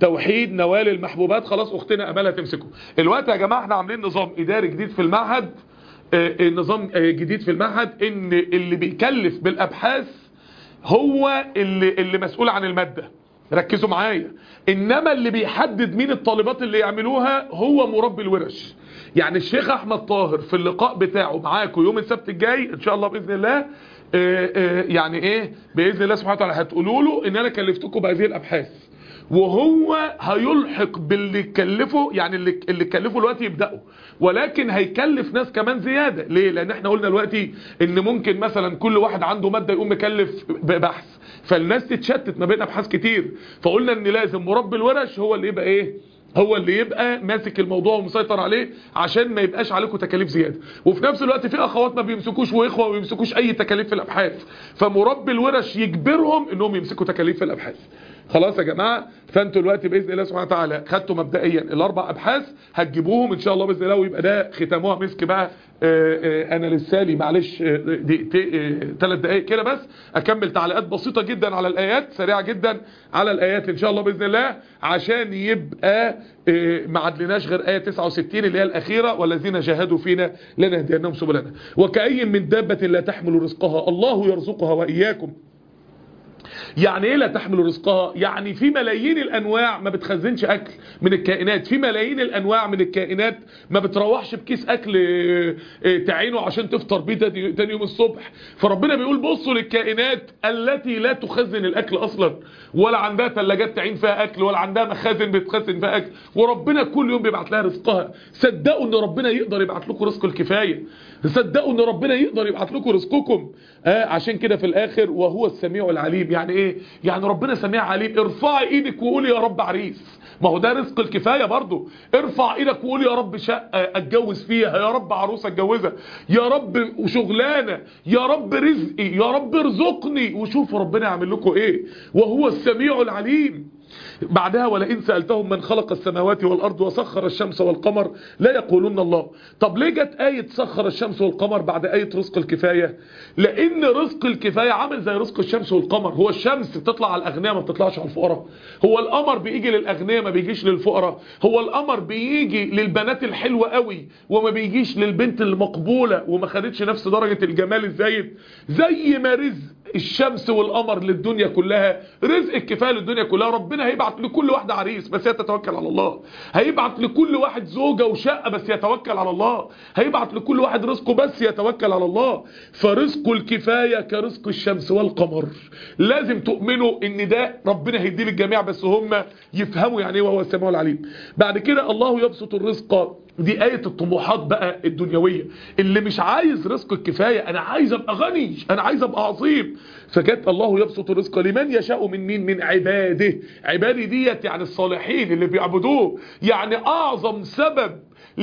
توحيد نوال المحبوبات، خلاص اختنا امال هتمسكه. الوقت يا جماعه احنا عاملين نظام اداري جديد في المعهد، آه نظام آه جديد في المعهد، ان اللي بيكلف بالابحاث هو اللي, اللي مسؤول عن الماده، ركزوا معايا. انما اللي بيحدد مين الطالبات اللي يعملوها هو مربي الورش. يعني الشيخ احمد طاهر في اللقاء بتاعه معاكم يوم السبت الجاي ان شاء الله باذن الله، آآ آآ يعني ايه باذن الله سبحانه وتعالى هتقولوا له ان انا كلفتكم بهذه الابحاث، وهو هيلحق باللي كلفه، يعني اللي اللي كلفه دلوقتي يبداوا، ولكن هيكلف ناس كمان زياده. ليه؟ لان احنا قلنا دلوقتي ان ممكن مثلا كل واحد عنده ماده يقوم مكلف ببحث، فالناس تتشتت ما بين ابحاث كتير، فقلنا ان لازم مربي الورش هو اللي يبقى ايه، هو اللي يبقى ماسك الموضوع ومسيطر عليه، عشان ما يبقاش عليكم تكاليف زياده. وفي نفس الوقت في اخوات ما بيمسكوش واخوه ما بيمسكوش اي تكاليف في الابحاث، فمربي الورش يجبرهم انهم يمسكوا تكاليف في الابحاث. خلاص يا جماعه، فانتوا دلوقتي باذن الله سبحانه وتعالى خدتوا مبدئيا الاربع ابحاث، هتجيبوهم ان شاء الله باذن الله، ويبقى ده ختامها مسك بقى. آآ آآ انا لسالي معلش دقيقتين ثلاث دقائق كده بس اكمل تعليقات بسيطه جدا على الايات، سريعه جدا على الايات ان شاء الله باذن الله، عشان يبقى ما عدلناش غير ايه تسعة وستين اللي هي الاخيره، والذين جاهدوا فينا لنهدينهم سبلنا. وكأي من دابه لا تحمل رزقها الله يرزقها واياكم. يعني ايه لا تحمل رزقها؟ يعني في ملايين الانواع ما بتخزنش اكل من الكائنات، في ملايين الانواع من الكائنات ما بتروحش بكيس اكل تعينه عشان تفطر بيه تاني يوم الصبح. فربنا بيقول بصوا للكائنات التي لا تخزن الاكل اصلا، ولا عندها ثلاجات تعين فيها اكل، ولا عندها مخازن بتخزن فيها اكل، وربنا كل يوم بيبعت لها رزقها. صدقوا ان ربنا يقدر يبعت لكم رزق الكفايه، صدقوا ان ربنا يقدر يبعت لكم رزقكم. آه عشان كده في الاخر وهو السميع العليم. يعني ايه؟ يعني ربنا سميع عليم. ارفعي ايدك وقولي يا رب عريس، ما هو ده رزق الكفايه برضو. ارفع ايدك وقولي يا رب شقه اتجوز فيها، يا رب عروسه اتجوزها، يا رب وشغلانه، يا رب رزقي، يا رب ارزقني، وشوفوا ربنا يعمل لكم ايه. وهو السميع العليم. بعدها ولئن سألتهم من خلق السماوات والأرض وسخر الشمس والقمر لا يقولون الله. طب ليه جت آية سخر الشمس والقمر بعد آية رزق الكفاية؟ لأن رزق الكفاية عامل زي رزق الشمس والقمر. هو الشمس بتطلع على الأغنياء ما بتطلعش على الفقراء، هو القمر بيجي للأغنياء ما بيجيش للفقراء، هو القمر بيجي للبنات الحلوة قوي وما بيجيش للبنت المقبولة وما خدتش نفس درجة الجمال الزايد. زي ما رزق الشمس والقمر للدنيا كلها، رزق الكفاية للدنيا كلها. ربنا هيبعت لكل واحد عريس بس هي تتوكل على الله، هيبعت لكل واحد زوجة وشقة بس يتوكل على الله، هيبعت لكل واحد رزقه بس يتوكل على الله. فرزق الكفاية كرزق الشمس والقمر. لازم تؤمنوا ان ده ربنا هيديه للجميع، بس هم يفهموا يعني ايه وهو السميع العليم. بعد كده الله يبسط الرزق، دي آية الطموحات بقى الدنيوية. اللي مش عايز رزق الكفاية، انا عايز ابقى غني، انا عايز ابقى عظيم، فجت الله يبسط الرزق لمن يشاء من مين؟ من عباده. عبادي ديت يعني الصالحين اللي بيعبدوه. يعني اعظم سبب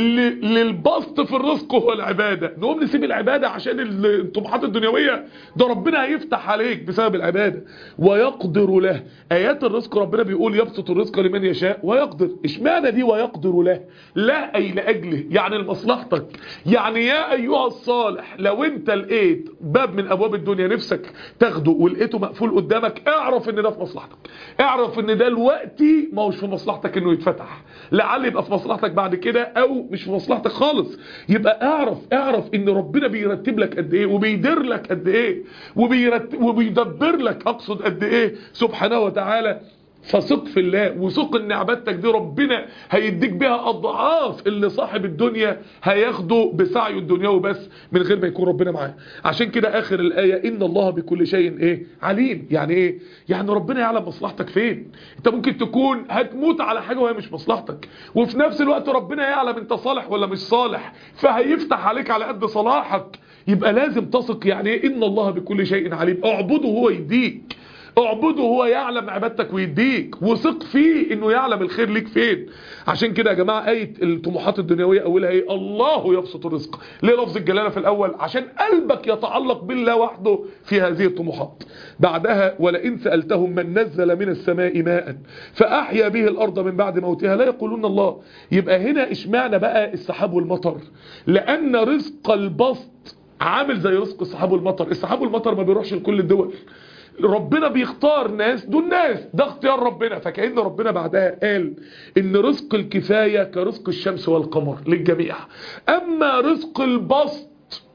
للبسط في الرزق هو العبادة. نقوم نسيب العبادة عشان الطموحات الدنيوية؟ ده ربنا هيفتح عليك بسبب العبادة. ويقدر له، آيات الرزق ربنا بيقول يبسط الرزق لمن يشاء ويقدر. اشمعنى دي ويقدر له؟ لا أي لأجله، يعني لمصلحتك. يعني يا أيها الصالح لو انت لقيت باب من أبواب الدنيا نفسك تاخده ولقيته مقفول قدامك، اعرف ان ده في مصلحتك، اعرف ان ده الوقتي ما هوش في مصلحتك انه يتفتح، لعل يبقى في مصلحتك بعد كده او مش في مصلحتك خالص. يبقى اعرف اعرف ان ربنا بيرتب لك قد ايه وبيدير لك قد ايه وبيرتب وبيدبر لك، اقصد قد ايه سبحانه وتعالى. فثق في الله وثق ان عبادتك دي ربنا هيديك بها اضعاف اللي صاحب الدنيا هياخده بسعيه الدنيوي بس من غير ما يكون ربنا معاه. عشان كده اخر الايه ان الله بكل شيء ايه عليم. يعني ايه؟ يعني ربنا يعلم مصلحتك فين. انت ممكن تكون هتموت على حاجه وهي مش مصلحتك، وفي نفس الوقت ربنا يعلم انت صالح ولا مش صالح، فهيفتح عليك على قد صلاحك. يبقى لازم تثق. يعني ايه ان الله بكل شيء عليم؟ اعبده هو يديك، اعبده هو يعلم عبادتك ويديك، وثق فيه انه يعلم الخير ليك فين. عشان كده يا جماعه ايه الطموحات الدنيويه اولها ايه؟ الله يبسط الرزق. ليه لفظ الجلاله في الاول؟ عشان قلبك يتعلق بالله وحده في هذه الطموحات. بعدها ولئن سالتهم من نزل من السماء ماء فاحيا به الارض من بعد موتها لا يقولون الله. يبقى هنا اشمعنى بقى السحاب والمطر؟ لان رزق البسط عامل زي رزق السحاب والمطر. السحاب والمطر ما بيروحش لكل الدول، ربنا بيختار ناس دون ناس، ده اختيار ربنا. فكأن ربنا بعدها قال ان رزق الكفاية كرزق الشمس والقمر للجميع، اما رزق البسط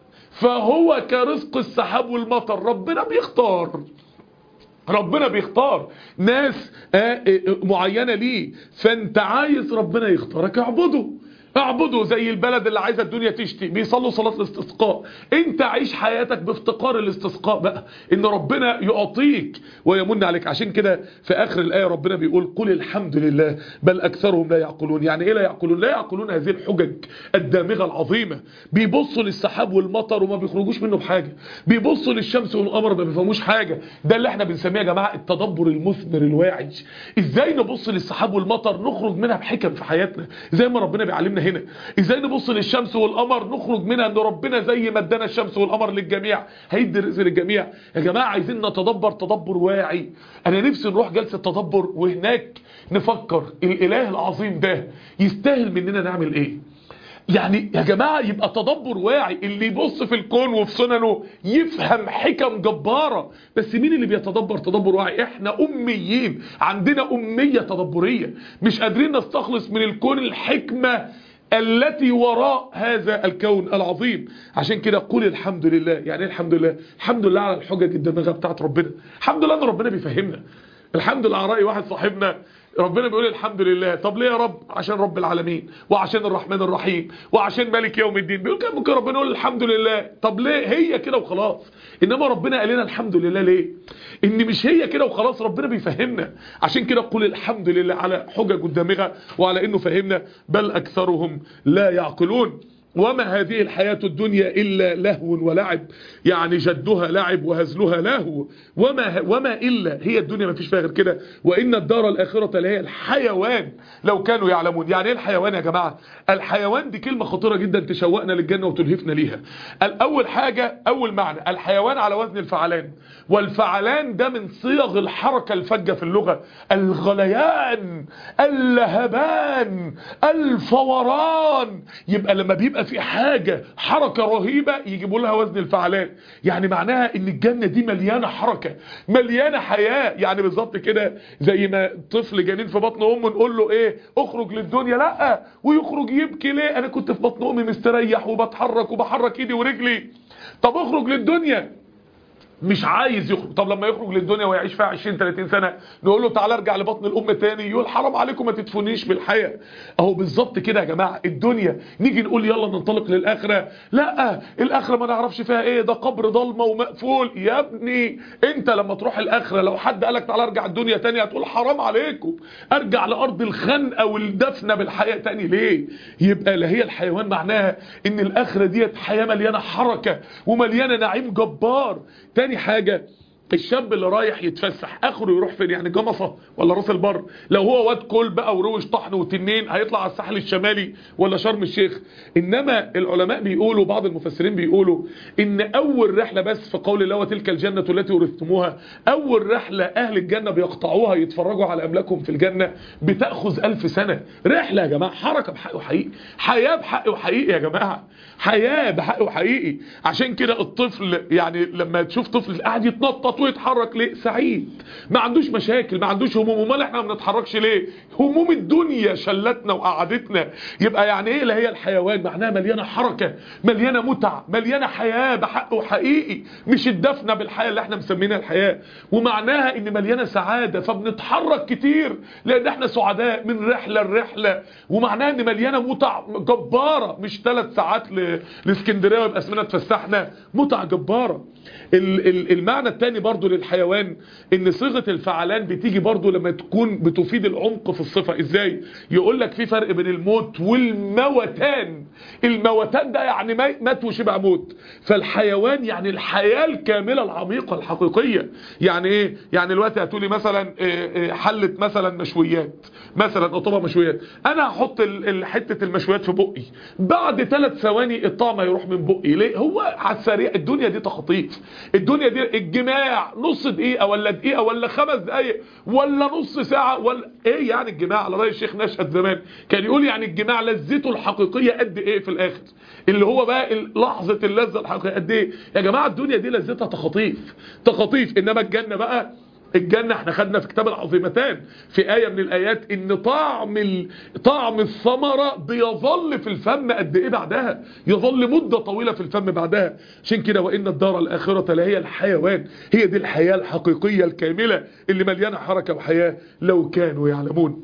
فهو كرزق السحاب والمطر. ربنا بيختار، ربنا بيختار ناس معينة ليه. فانت عايز ربنا يختارك، اعبده اعبده. زي البلد اللي عايزه الدنيا تشتي بيصلوا صلاة الاستسقاء، انت عيش حياتك بافتقار الاستسقاء بقى، ان ربنا يعطيك ويمن عليك. عشان كده في اخر الايه ربنا بيقول قل الحمد لله بل اكثرهم لا يعقلون. يعني ايه لا يعقلون؟ لا يعقلون هذه الحجج الدامغه العظيمه. بيبصوا للسحاب والمطر وما بيخرجوش منه بحاجه، بيبصوا للشمس والقمر ما بيفهموش حاجه. ده اللي احنا بنسميه يا جماعه التدبر المثمر الواعي. ازاي نبص للسحاب والمطر نخرج منها بحكم في حياتنا زي ما ربنا بيعلمنا هنا. ازاي نبص للشمس والقمر نخرج منها ان ربنا زي ما ادانا الشمس والقمر للجميع هيدي رزق للجميع. يا جماعه عايزين نتدبر تدبر واعي. انا نفسي نروح جلسه تدبر وهناك نفكر الاله العظيم ده يستاهل مننا نعمل ايه. يعني يا جماعة يبقى تدبر واعي، اللي يبص في الكون وفي سننه يفهم حكم جبارة. بس مين اللي بيتدبر تدبر واعي؟ احنا اميين، عندنا امية تدبرية، مش قادرين نستخلص من الكون الحكمة التي وراء هذا الكون العظيم. عشان كده قول الحمد لله. يعني ايه الحمد لله؟ الحمد لله على الحجج الدماغة بتاعت ربنا. الحمد لله ان ربنا بيفهمنا. الحمد لله على رأي واحد صاحبنا، ربنا بيقول الحمد لله. طب ليه يا رب؟ عشان رب العالمين، وعشان الرحمن الرحيم، وعشان مالك يوم الدين. بيقول كده ممكن ربنا يقول الحمد لله. طب ليه؟ هي كده وخلاص. انما ربنا قال لنا الحمد لله ليه؟ ان مش هي كده وخلاص، ربنا بيفهمنا. عشان كده قول الحمد لله على حجج الدامغة وعلى انه فهمنا. بل اكثرهم لا يعقلون. وما هذه الحياة الدنيا إلا لهو ولعب. يعني جدها لعب وهزلها لهو. وما, وما إلا هي الدنيا ما فيش فيها غير كده. وإن الدار الآخرة لهي الحيوان لو كانوا يعلمون. يعني إيه الحيوان يا جماعة؟ الحيوان دي كلمة خطيرة جدا تشوقنا للجنة وتلهفنا ليها. الأول حاجة، أول معنى، الحيوان على وزن الفعلان. والفعلان ده من صيغ الحركة الفجة في اللغة. الغليان، اللهبان، الفوران. يبقى لما بيبقى في حاجة حركة رهيبة يجيبوا لها وزن الفعلان. يعني معناها ان الجنة دي مليانة حركة، مليانة حياة. يعني بالظبط كده زي ما طفل جنين في بطن امه نقول له ايه؟ اخرج للدنيا، لا ويخرج يبكي. ليه؟ انا كنت في بطن امي مستريح وبتحرك وبحرك ايدي ورجلي. طب اخرج للدنيا، مش عايز يخرج. طب لما يخرج للدنيا ويعيش فيها عشرين ثلاثين سنة نقول له تعالى ارجع لبطن الام تاني، يقول حرام عليكم ما تدفنيش بالحياة. اهو بالظبط كده يا جماعة الدنيا. نيجي نقول يلا ننطلق للآخرة، لا الآخرة ما نعرفش فيها ايه، ده قبر ضلمة ومقفول. يا ابني انت لما تروح الآخرة لو حد قالك تعالى ارجع الدنيا تاني هتقول حرام عليكم، ارجع لأرض الخنقة والدفنة بالحياة تاني ليه؟ يبقى لا هي الحيوان معناها ان الآخرة ديت حياة مليانة حركة ومليانة نعيم جبار. تاني حاجة، الشاب اللي رايح يتفسح اخره يروح فين؟ يعني جمصة ولا راس البر؟ لو هو واد كل بقى وروش طحن وتنين هيطلع على الساحل الشمالي ولا شرم الشيخ؟ انما العلماء بيقولوا، بعض المفسرين بيقولوا ان اول رحلة بس في قول الله وتلك الجنة التي ورثتموها، اول رحلة اهل الجنة بيقطعوها يتفرجوا على املاكهم في الجنة بتأخذ الف سنة. رحلة يا جماعة، حركة بحق وحقيقي، حياة بحق وحقيقي يا جماعة، حياة بحق وحقيقي. عشان كده الطفل يعني لما تشوف طفل قاعد يتنطط ويتحرك ليه؟ سعيد، ما عندوش مشاكل، ما عندوش هموم. امال احنا ما بنتحركش ليه؟ هموم الدنيا شلتنا وقعدتنا. يبقى يعني ايه لا هي الحيوان؟ معناها مليانه حركه، مليانه متع، مليانه حياه بحق وحقيقي، مش الدفنه بالحياه اللي احنا مسمينها الحياه. ومعناها ان مليانه سعاده، فبنتحرك كتير لان احنا سعداء من رحله لرحله. ومعناها ان مليانه متع جباره، مش ثلاث ساعات لاسكندريه ويبقى اسمنا اتفسحنا، متع جباره. المعنى الثاني برضو للحيوان ان صيغه الفعلان بتيجي برضو لما تكون بتفيد العمق في الصفه. ازاي؟ يقول لك في فرق بين الموت والموتان. الموتان ده يعني مات وشبع موت، فالحيوان يعني الحياه الكامله العميقه الحقيقيه. يعني ايه؟ يعني دلوقتي هتقولي مثلا حله مثلا مشويات، مثلا طبق مشويات، انا هحط حته المشويات في بقي، بعد ثلاث ثواني الطعم هيروح من بقي. ليه؟ هو على السريع. الدنيا دي تخطيف، الدنيا دي الجماع نص دقيقه ولا دقيقه ولا خمس دقايق ولا نص ساعة ولا ايه يعني الجماع؟ على رأي الشيخ نشأت زمان كان يقول يعني الجماع لذته الحقيقية قد ايه في الاخر، اللي هو بقى لحظة اللذة الحقيقية قد ايه يا جماعة؟ الدنيا دي لذتها تخطيف تخطيف، انما الجنة بقى، الجنة احنا خدنا في كتاب العظيمتان في آية من الآيات ان طعم ال... طعم الثمرة بيظل في الفم قد ايه بعدها، يظل مدة طويلة في الفم بعدها. عشان كده وإن الدار الآخرة لهي الحيوان، هي دي الحياة الحقيقية الكاملة اللي مليانة حركة وحياة لو كانوا يعلمون.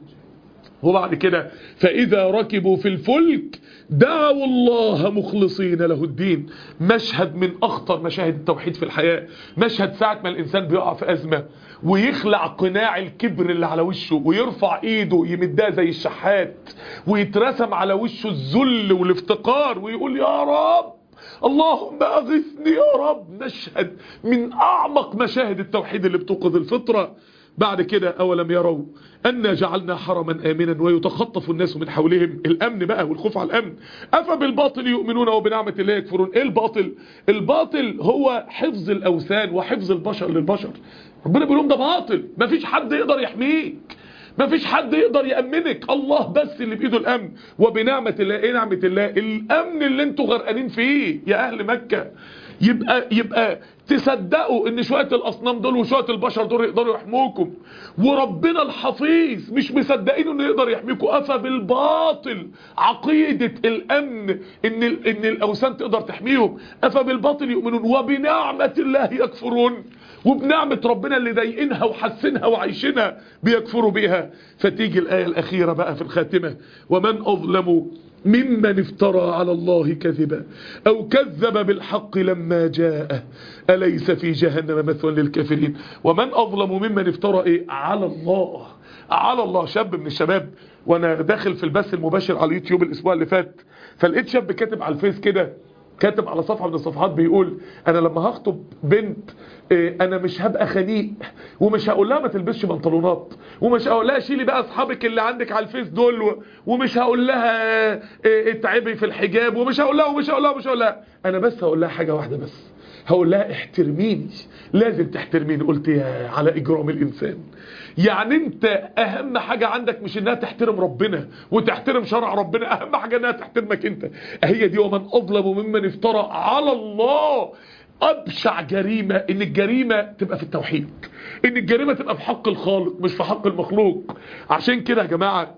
وبعد كده فإذا ركبوا في الفلك دعوا الله مخلصين له الدين. مشهد من أخطر مشاهد التوحيد في الحياة، مشهد ساعة ما الإنسان بيقع في أزمة ويخلع قناع الكبر اللي على وشه ويرفع ايده يمدها زي الشحات ويترسم على وشه الذل والافتقار ويقول يا رب اللهم اغثني يا رب. مشهد من اعمق مشاهد التوحيد اللي بتوقظ الفطرة. بعد كده أولم يروا أن جعلنا حرما آمنا ويتخطف الناس من حولهم. الأمن بقى والخوف على الأمن. أفبالباطل يؤمنون وبنعمة الله يكفرون. إيه الباطل؟ الباطل هو حفظ الأوثان وحفظ البشر للبشر. ربنا بيقول لهم ده باطل، مفيش حد يقدر يحميك، مفيش حد يقدر يأمنك، الله بس اللي بإيده الأمن. وبنعمة الله. إيه نعمة الله؟ الأمن اللي انتوا غرقانين فيه يا أهل مكة. يبقى يبقى تصدقوا ان شوية الاصنام دول وشوية البشر دول يقدروا يحموكم، وربنا الحفيظ مش مصدقين انه يقدر يحميكم. افا بالباطل عقيدة الامن ان ان الاوثان تقدر تحميهم. افا بالباطل يؤمنون وبنعمة الله يكفرون. وبنعمة ربنا اللي ضايقينها وحسنها وعايشينها بيكفروا بيها. فتيجي الآية الأخيرة بقى في الخاتمة: ومن أظلم ممن افترى على الله كذبا أو كذب بالحق لما جاءه أليس في جهنم مثوى للكافرين. ومن أظلم ممن افترى إيه؟ على الله. على الله. شاب من الشباب وانا داخل في البث المباشر على اليوتيوب الاسبوع اللي فات، فلقيت شاب كاتب على الفيس كده، كاتب على صفحة من الصفحات بيقول: انا لما هخطب بنت اه انا مش هبقى خنيق ومش هقول لها ما تلبسش بنطلونات ومش هقول لها شيلي بقى اصحابك اللي عندك على الفيس دول ومش هقول لها اه اتعبي في الحجاب ومش هقول لها ومش هقول لها ومش هقول لها انا بس هقول لها حاجة واحدة بس، هقول لها احترميني، لازم تحترميني. قلت يا على اجرام الانسان. يعني انت اهم حاجة عندك مش انها تحترم ربنا وتحترم شرع ربنا، اهم حاجة انها تحترمك انت. هي دي ومن اظلم ممن افترى على الله. ابشع جريمة ان الجريمة تبقى في التوحيد، ان الجريمة تبقى في حق الخالق مش في حق المخلوق. عشان كده يا جماعة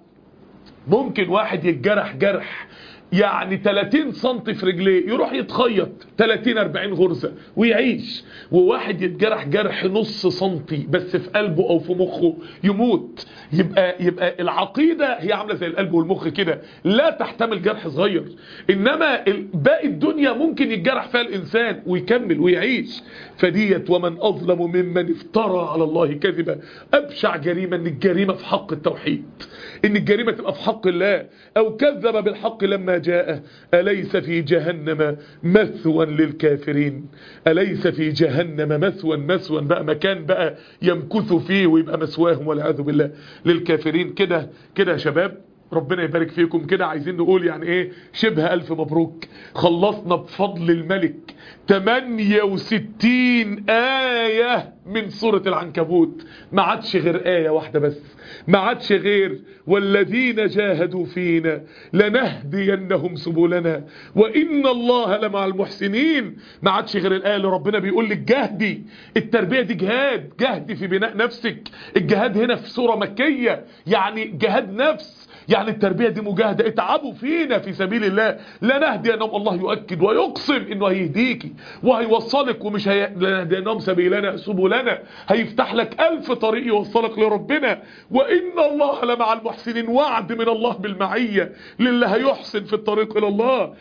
ممكن واحد يتجرح جرح يعني تلاتين سنتي في رجليه يروح يتخيط تلاتين اربعين غرزة ويعيش، وواحد يتجرح جرح نص سنتي بس في قلبه او في مخه يموت. يبقى يبقى العقيدة هي عاملة زي القلب والمخ كده، لا تحتمل جرح صغير. انما باقي الدنيا ممكن يتجرح فيها الانسان ويكمل ويعيش. فديت ومن اظلم ممن افترى على الله كذبا. ابشع جريمة ان الجريمة في حق التوحيد، ان الجريمة تبقى في حق الله. او كذب بالحق لما جاء أليس في جهنم مثوى للكافرين. أليس في جهنم مثوى، مثوى بقى مكان بقى يمكثوا فيه ويبقى مثواهم والعياذ بالله للكافرين. كده كده يا شباب ربنا يبارك فيكم. كده عايزين نقول يعني ايه شبه الف مبروك، خلصنا بفضل الملك تمانية وستين آية من سورة العنكبوت. ما عادش غير آية واحدة بس، ما عادش غير والذين جاهدوا فينا لنهدينهم سبلنا وإن الله لمع المحسنين. ما عادش غير الآية اللي ربنا بيقول لك جهدي. التربية دي جهاد، جهدي في بناء نفسك. الجهاد هنا في سورة مكية يعني جهاد نفس، يعني التربية دي مجاهدة. اتعبوا فينا في سبيل الله لنهدينهم. الله يؤكد ويقسم انه هيهديكي وهيوصلك، ومش لنهدينهم سبيلنا سبلنا، هيفتح لك الف طريق يوصلك لربنا. وان الله لمع المحسنين، وعد من الله بالمعية للي هيحسن في الطريق الى الله.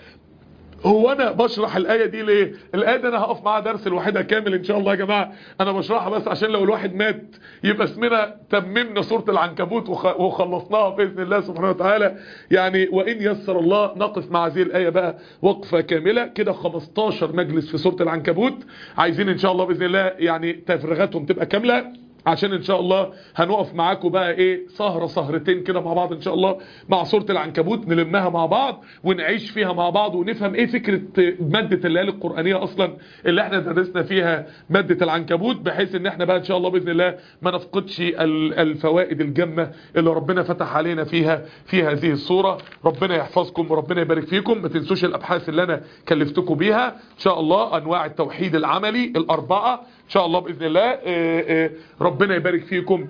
هو انا بشرح الايه دي ليه؟ الايه دي انا هقف معاها درس لوحدها كامل ان شاء الله يا جماعه. انا بشرحها بس عشان لو الواحد مات يبقى اسمنا تممنا سوره العنكبوت وخلصناها باذن الله سبحانه وتعالى. يعني وان يسر الله نقف مع هذه الايه بقى وقفه كامله كده. خمستاشر مجلس في سوره العنكبوت، عايزين ان شاء الله باذن الله يعني تفريغاتهم تبقى كامله. عشان ان شاء الله هنقف معاكم بقى ايه سهرة سهرتين كده مع بعض ان شاء الله مع سورة العنكبوت، نلمها مع بعض ونعيش فيها مع بعض ونفهم ايه فكرة مادة الليالي القرآنية اصلا اللي احنا درسنا فيها مادة العنكبوت، بحيث ان احنا بقى ان شاء الله باذن الله ما نفقدش الفوائد الجمة اللي ربنا فتح علينا فيها في هذه الصورة. ربنا يحفظكم وربنا يبارك فيكم. ما تنسوش الابحاث اللي انا كلفتكم بيها ان شاء الله، انواع التوحيد العملي الاربعة ان شاء الله باذن الله. اه اه ربنا يبارك فيكم.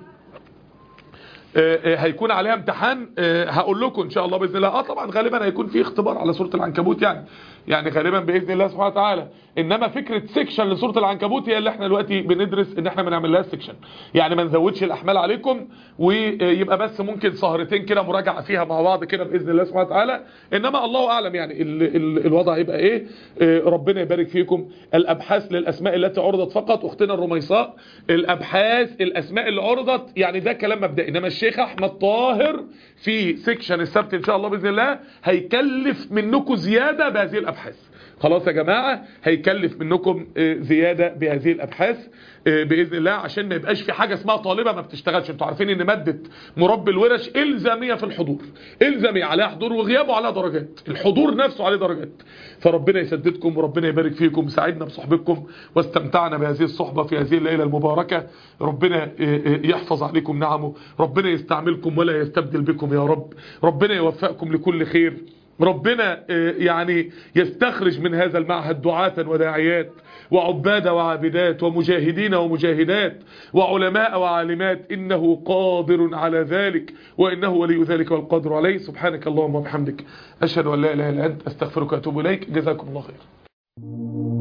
هيكون عليها امتحان هقول لكم ان شاء الله باذن الله. اه طبعا غالبا هيكون في اختبار على سوره العنكبوت يعني يعني غالبا باذن الله سبحانه وتعالى. انما فكره سيكشن لسوره العنكبوت هي اللي احنا دلوقتي بندرس ان احنا بنعمل لها سيكشن، يعني ما نزودش الاحمال عليكم ويبقى بس ممكن سهرتين كده مراجعه فيها مع بعض كده باذن الله سبحانه وتعالى. انما الله اعلم يعني ال ال الوضع هيبقى ايه. ربنا يبارك فيكم. الابحاث للاسماء التي عرضت فقط اختنا الرميصاء، الابحاث الاسماء اللي عرضت يعني ده كلام مبدئي. انما الشيخ احمد طاهر في سيكشن السبت ان شاء الله باذن الله هيكلف منكم زياده بهذه الابحاث. خلاص يا جماعه هيكلف منكم زياده بهذه الابحاث باذن الله، عشان ما يبقاش في حاجه اسمها طالبه ما بتشتغلش. انتوا عارفين ان ماده مربي الورش الزاميه في الحضور، الزاميه عليها حضور وغياب وعليها درجات، الحضور نفسه عليه درجات. فربنا يسددكم وربنا يبارك فيكم. سعدنا بصحبتكم واستمتعنا بهذه الصحبه في هذه الليله المباركه. ربنا يحفظ عليكم نعمه، ربنا يستعملكم ولا يستبدل بكم يا رب، ربنا يوفقكم لكل خير، ربنا يعني يستخرج من هذا المعهد دعاة وداعيات وعباد وعابدات ومجاهدين ومجاهدات وعلماء وعالمات، إنه قادر على ذلك وإنه ولي ذلك والقادر عليه. سبحانك اللهم وبحمدك أشهد أن لا إله إلا أنت أستغفرك وأتوب إليك. جزاكم الله خير.